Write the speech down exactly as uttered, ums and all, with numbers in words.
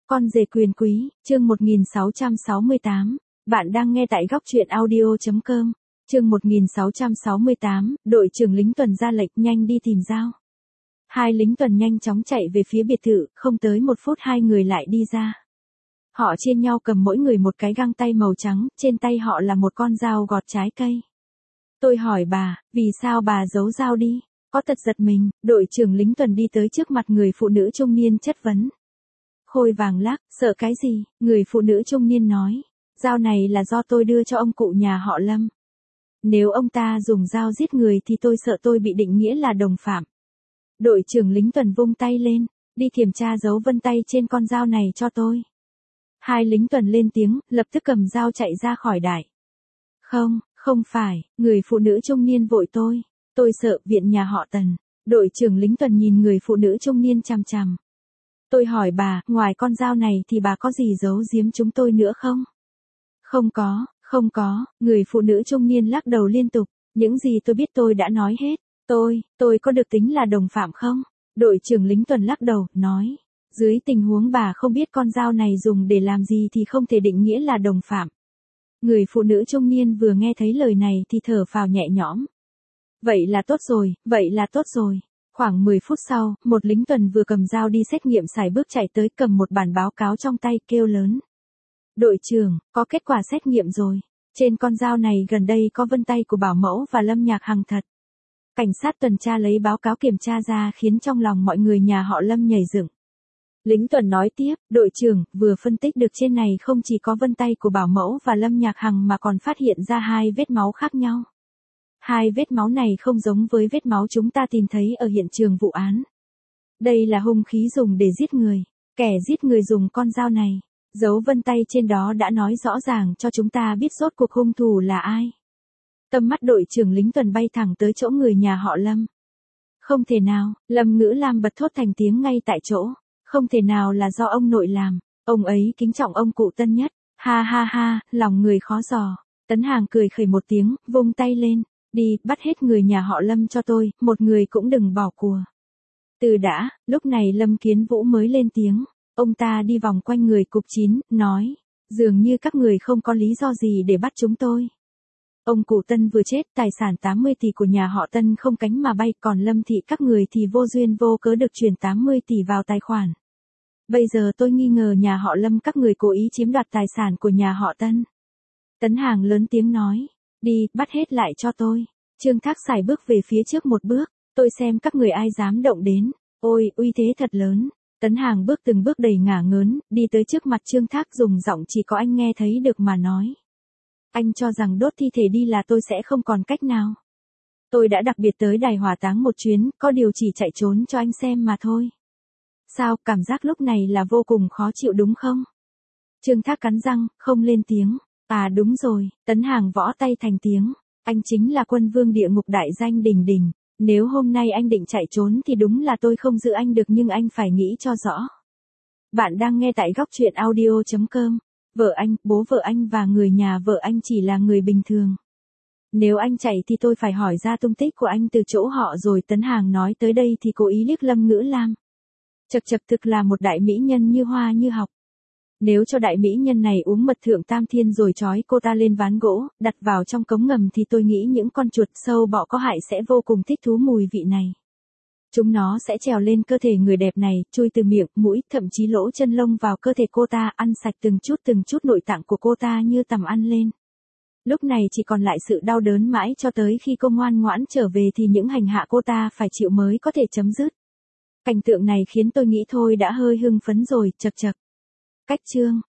Con rể quyền quý, chương một nghìn sáu trăm sáu mươi tám. Bạn đang nghe tại góc truyện audio chấm com. Chương một nghìn sáu trăm sáu mươi tám, đội trưởng lính tuần ra lệnh nhanh đi tìm Giao. Hai lính tuần nhanh chóng chạy về phía biệt thự, không tới một phút hai người lại đi ra. Họ chia nhau cầm mỗi người một cái găng tay màu trắng, trên tay họ là một con dao gọt trái cây. Tôi hỏi bà, vì sao bà giấu dao đi? Có tật giật mình, đội trưởng lính tuần đi tới trước mặt người phụ nữ trung niên chất vấn. Khôi vàng lắc, sợ cái gì? Người phụ nữ trung niên nói. Dao này là do tôi đưa cho ông cụ nhà họ Lâm. Nếu ông ta dùng dao giết người thì tôi sợ tôi bị định nghĩa là đồng phạm. Đội trưởng lính tuần vung tay lên, đi kiểm tra dấu vân tay trên con dao này cho tôi. Hai lính tuần lên tiếng, lập tức cầm dao chạy ra khỏi đại. Không, không phải, người phụ nữ trung niên vội tôi. Tôi sợ viện nhà họ Tần. Đội trưởng lính tuần nhìn người phụ nữ trung niên chằm chằm. Tôi hỏi bà, ngoài con dao này thì bà có gì giấu giếm chúng tôi nữa không? Không có, không có, người phụ nữ trung niên lắc đầu liên tục. Những gì tôi biết tôi đã nói hết. Tôi, tôi có được tính là đồng phạm không? Đội trưởng lính tuần lắc đầu, nói. Dưới tình huống bà không biết con dao này dùng để làm gì thì không thể định nghĩa là đồng phạm. Người phụ nữ trung niên vừa nghe thấy lời này thì thở phào nhẹ nhõm. Vậy là tốt rồi, vậy là tốt rồi. Khoảng mười phút sau, một lính tuần vừa cầm dao đi xét nghiệm xài bước chạy tới cầm một bản báo cáo trong tay kêu lớn. Đội trưởng, có kết quả xét nghiệm rồi. Trên con dao này gần đây có vân tay của Bảo Mẫu và Lâm Nhạc Hằng thật. Cảnh sát tuần tra lấy báo cáo kiểm tra ra khiến trong lòng mọi người nhà họ Lâm nhảy dựng. Lính tuần nói tiếp, đội trưởng, vừa phân tích được trên này không chỉ có vân tay của Bảo Mẫu và Lâm Nhạc Hằng mà còn phát hiện ra hai vết máu khác nhau. Hai vết máu này không giống với vết máu chúng ta tìm thấy ở hiện trường vụ án. Đây là hung khí dùng để giết người. Kẻ giết người dùng con dao này. Dấu vân tay trên đó đã nói rõ ràng cho chúng ta biết rốt cuộc hung thủ là ai. Tầm mắt đội trưởng lính tuần bay thẳng tới chỗ người nhà họ Lâm. Không thể nào, Lâm Ngữ Lam bật thốt thành tiếng ngay tại chỗ. Không thể nào là do ông nội làm. Ông ấy kính trọng ông cụ Tân nhất. Ha ha ha, lòng người khó dò. Tấn Hàng cười khẩy một tiếng, vung tay lên. Đi, bắt hết người nhà họ Lâm cho tôi, một người cũng đừng bỏ của. Từ đã, lúc này Lâm Kiến Vũ mới lên tiếng. Ông ta đi vòng quanh người cục chín, nói. Dường như các người không có lý do gì để bắt chúng tôi. Ông cụ Tân vừa chết, tài sản tám mươi tỷ của nhà họ Tân không cánh mà bay, còn Lâm thị các người thì vô duyên vô cớ được chuyển tám mươi tỷ vào tài khoản. Bây giờ tôi nghi ngờ nhà họ Lâm các người cố ý chiếm đoạt tài sản của nhà họ Tân. Tấn Hàng lớn tiếng nói. Đi, bắt hết lại cho tôi. Trương Thác xài bước về phía trước một bước. Tôi xem các người ai dám động đến. Ôi, uy thế thật lớn. Tấn Hàng bước từng bước đầy ngả ngớn, đi tới trước mặt Trương Thác dùng giọng chỉ có anh nghe thấy được mà nói. Anh cho rằng đốt thi thể đi là tôi sẽ không còn cách nào. Tôi đã đặc biệt tới đài hỏa táng một chuyến, có điều chỉ chạy trốn cho anh xem mà thôi. Sao, cảm giác lúc này là vô cùng khó chịu đúng không? Trương Thác cắn răng, không lên tiếng. À đúng rồi, Tấn Hàng võ tay thành tiếng. Anh chính là quân vương địa ngục đại danh Đình Đình. Nếu hôm nay anh định chạy trốn thì đúng là tôi không giữ anh được nhưng anh phải nghĩ cho rõ. Bạn đang nghe tại góc truyện audio chấm com. Vợ anh, bố vợ anh và người nhà vợ anh chỉ là người bình thường. Nếu anh chạy thì tôi phải hỏi ra tung tích của anh từ chỗ họ rồi. Tấn Hàng nói tới đây thì cố ý liếc Lâm Ngữ Lam. Chật chật thực là một đại mỹ nhân như hoa như học. Nếu cho đại mỹ nhân này uống mật thượng tam thiên rồi trói cô ta lên ván gỗ, đặt vào trong cống ngầm thì tôi nghĩ những con chuột sâu bọ có hại sẽ vô cùng thích thú mùi vị này. Chúng nó sẽ trèo lên cơ thể người đẹp này, chui từ miệng, mũi, thậm chí lỗ chân lông vào cơ thể cô ta, ăn sạch từng chút từng chút nội tạng của cô ta như tầm ăn lên. Lúc này chỉ còn lại sự đau đớn mãi cho tới khi cô ngoan ngoãn trở về thì những hành hạ cô ta phải chịu mới có thể chấm dứt. Cảnh tượng này khiến tôi nghĩ thôi đã hơi hưng phấn rồi, chật chật. Cách chương.